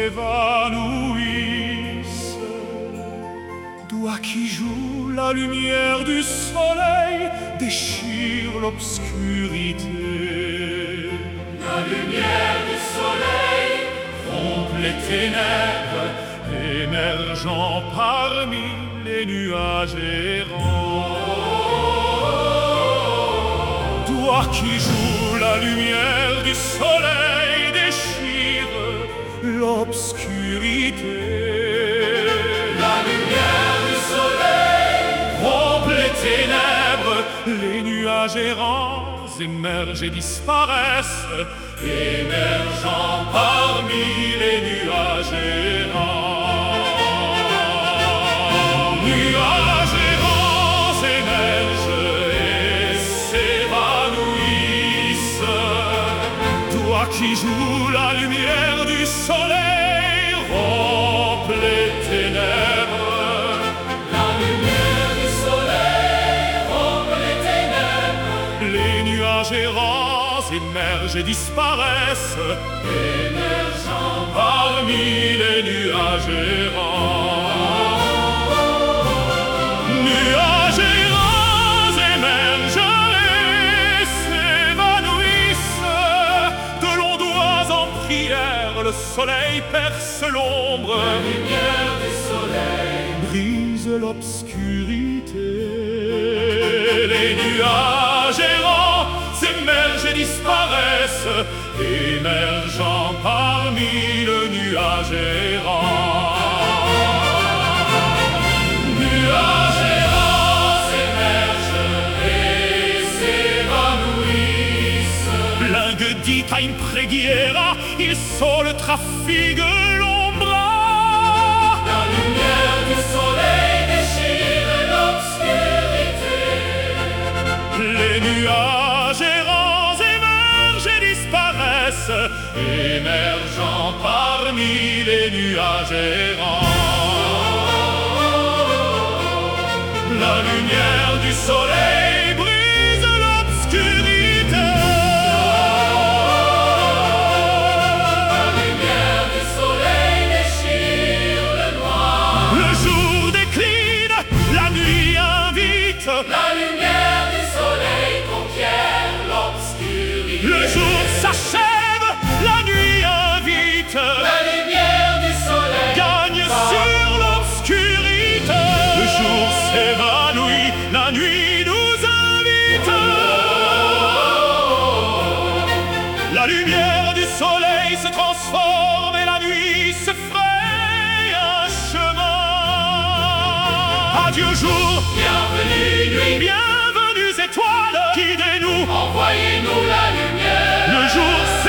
s'évanouissent. Toi qui joues la lumière du soleil, déchire l'obscurité. La lumière du soleil Rompt les ténèbres, émergeant parmi les nuages errants. Toi qui joues la lumière du soleil, déchire l'obscurité. La lumière du soleil Rompt les ténèbres, les nuages errants émergent et disparaissent, émergeant parmi les nuages errants. Nuages errants émergent et s'évanouissent. Toi qui joues la lumière du soleil, rompt les ténèbres. La lumière du soleil rompt les ténèbres. Les nuages errants émergent et disparaissent, Émergeant parmi les nuages errants. Nuages errants émergent et s'évanouissent. De longs doigts en prière, le soleil perce l'ombre. la lumière du soleil. Brise l'obscurité. Les nuages errants s'émergent et disparaissent, émergeant parmi le nuage errant. Nuages errants s'émergent et s'évanouissent. L'inguedita in preghiera, il sole traffigue l'ombra. La lumière du soleil déchire l'obscurité. Les nuages errants émergent et disparaissent, émergeant parmi les nuages errants. La lumière du soleil brise l'obscurité. La lumière du soleil déchire le noir. Le jour décline, la nuit invite. La lumière du soleil conquiert l'obscurité. Le jour s'achève, la nuit invite. La lumière du soleil Gagne sur l'obscurité. Le jour s'évanouit, la nuit nous invite. La lumière du soleil se transforme et la nuit se fraye un chemin. Adieu jour, bienvenue nuit. bienvenue étoiles, guidez-nous. Envoyez-nous la lumière. Le jour